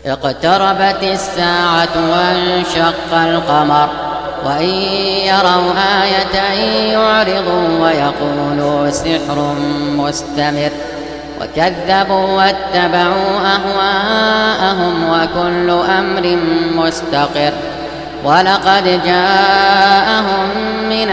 اقتربت الساعة وانشق القمر وإن يروا آية يعرضوا ويقولوا سحر مستمر وكذبوا واتبعوا أهواءهم وكل أمر مستقر ولقد جاءهم من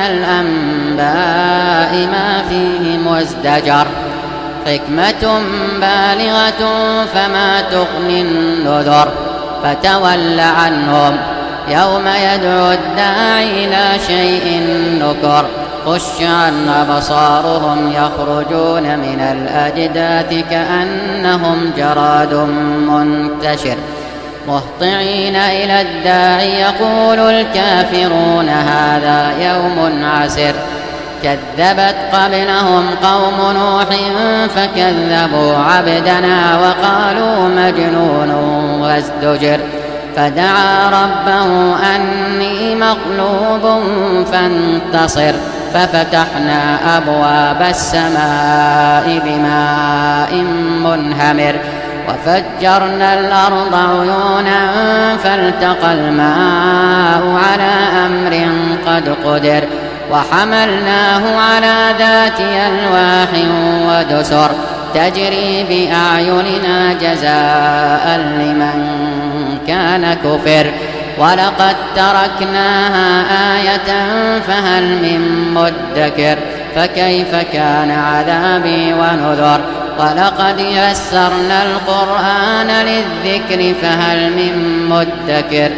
الأنباء ما فيه مزدجر حكمة بالغة فما تغني النذر فتول عنهم يوم يدعو الداعي إلى شيء نكر خش عن أبصارهم يخرجون من الأجداث كأنهم جراد منتشر مهطعين إلى الداعي يقول الكافرون هذا يوم عسر كذبت قبلهم قوم نوح فكذبوا عبدنا وقالوا مجنون وازدجر فدعا ربه أني مغلوب فانتصر ففتحنا أبواب السماء بماء منهمر وفجرنا الأرض عيونا فالتقى الماء على أمر قد قدر وحملناه على ذات ألواح ودسر تجري بأعيننا جزاء لمن كان كفر ولقد تركناها آية فهل من مدكر فكيف كان عذابي ونذر ولقد يسرنا القرآن للذكر فهل من مدكر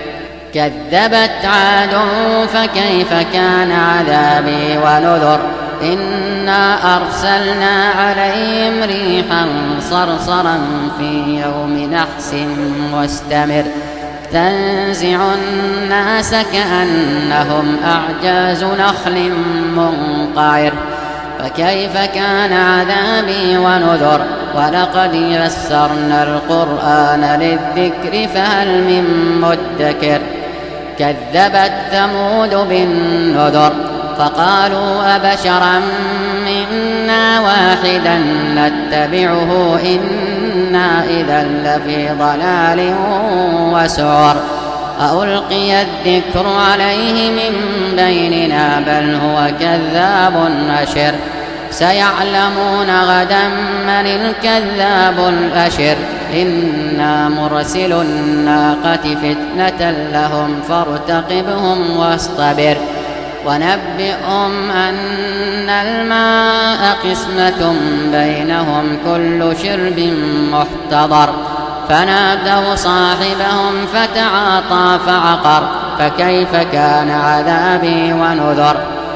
كذبت عاد فكيف كان عذابي ونذر إنا أرسلنا عليهم ريحا صرصرا في يوم نحس مستمر تنزع الناس كأنهم أعجاز نخل منقعر فكيف كان عذابي ونذر ولقد يسرنا القرآن للذكر فهل من مدكر كذبت ثمود بالنذر فقالوا أبشرا منا واحدا نتبعه إنا إذا لفي ضلال وسعر ألقي الذكر عليه من بيننا بل هو كذاب أشر سيعلمون غدا من الكذاب الأشر إنا مرسل الناقة فتنة لهم فارتقبهم واصطبر ونبئهم أن الماء قسمة بينهم كل شرب محتضر فنادوا صاحبهم فتعاطى فعقر فكيف كان عذابي ونذر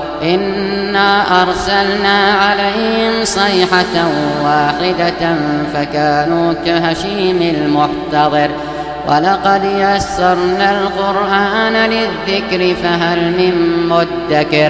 إنا أرسلنا عليهم صيحة واحدة فكانوا كهشيم المحتضر ولقد يسرنا القرآن للذكر فهل من مدكر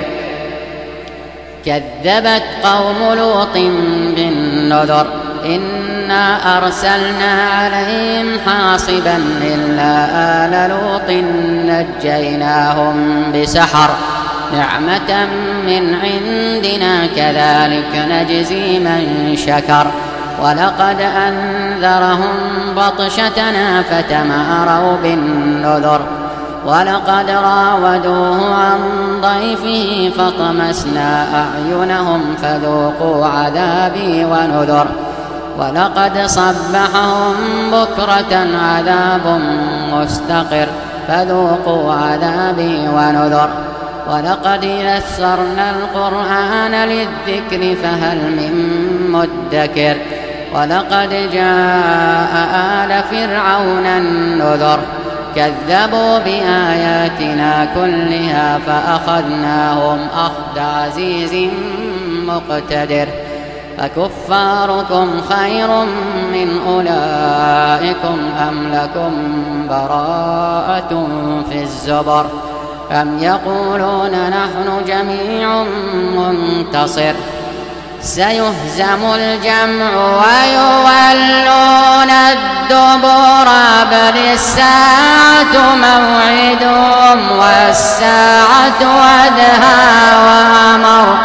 كذبت قوم لوط بالنذر إنا أرسلنا عليهم حاصبا إلا آل لوط نجيناهم بسحر نعمة من عندنا كذلك نجزي من شكر ولقد أنذرهم بطشتنا فتماروا بالنذر ولقد راودوه عن ضيفه فطمسنا أعينهم فذوقوا عذابي ونذر ولقد صبحهم بكرة عذاب مستقر فذوقوا عذابي ونذر ولقد يسرنا القرآن للذكر فهل من مدكر ولقد جاء آل فرعون النذر كذبوا بآياتنا كلها فأخذناهم أخذ عزيز مقتدر أكفاركم خير من أولئكم أم لكم براءة في الزبر أم يقولون نحن جميع منتصر سيهزم الجمع ويولون الدبر بل الساعة موعدهم والساعة أدهى وأمر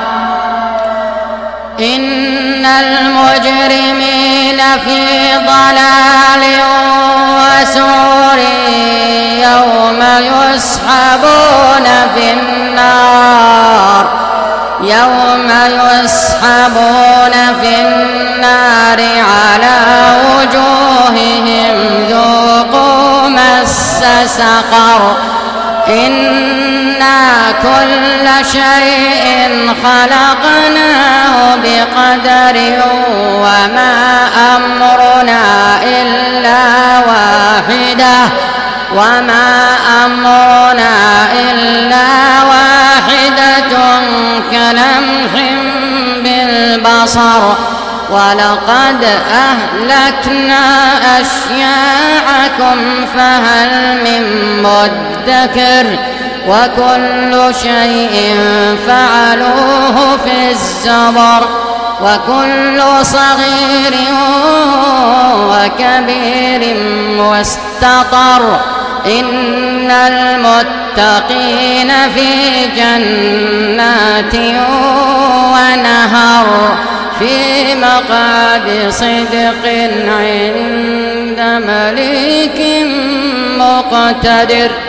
إن المجرمين في ضلال يوم يسحبون في النار على وجوههم ذوقوا مس سقر إنا كل شيء خلقناه بقدر وما أمرنا إلا واحدة كلمح بالبصر ولقد أهلكنا أشياعكم فهل من مدكر وكل شيء فعلوه في الزبر وكل صغير وكبير مستطر إن المتقين في جنات ونهر في مقعد صدق عند مليك مقتدر.